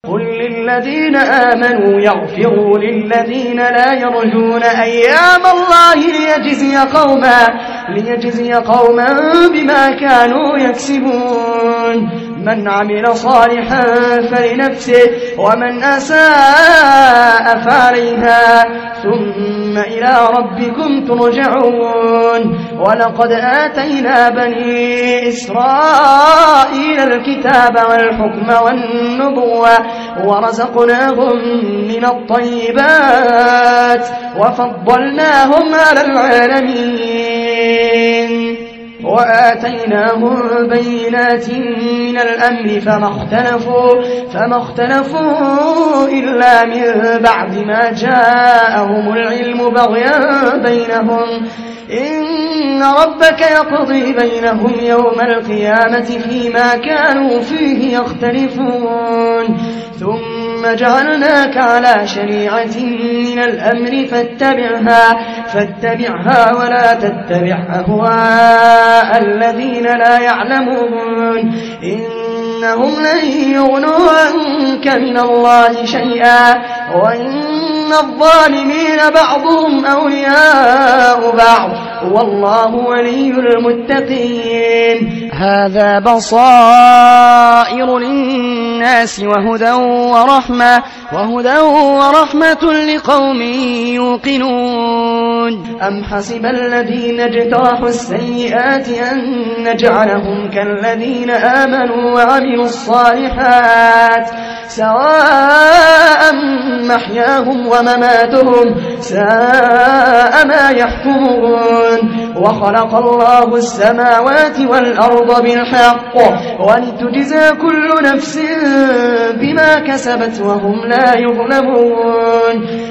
قل للذين آمنوا يغفروا للذين لا يرجون أيام الله ليجزي قوما بما كانوا يكسبون من عمل صالحا فلنفسه ومن أساء فعليها ثم إلى ربكم ترجعون ولقد آتينا بني إسرائيل الكتاب والحكم والنبوة ورزقناهم من الطيبات وفضلناهم على العالمين وآتيناهم بينات من الأمر فما اختلفوا إلا من بعد ما جاءهم العلم بغيا بينهم إن ربك يقضي بينهم يوم القيامة فيما كانوا فيه يختلفون ثم جعلناك على شريعة من الأمر فاتبعها ولا تتبع أهواء الذين لا يعلمون إنهم لن يغنوا عنك من الله شيئا وإن الظالمين بعضهم أولياء بعض والله ولي المتقين هذا بصائر للناس وهدى ورحمة لقوم يوقنون أم حسب الذين اجترحوا السيئات أن نجعلهم كالذين آمنوا وعملوا الصالحات سواء محياهم ومماتهم ساء ما يحكمون وخلق الله السماوات والأرض بالحق ولتجزى كل نفس بما كسبت وهم لا يظلمون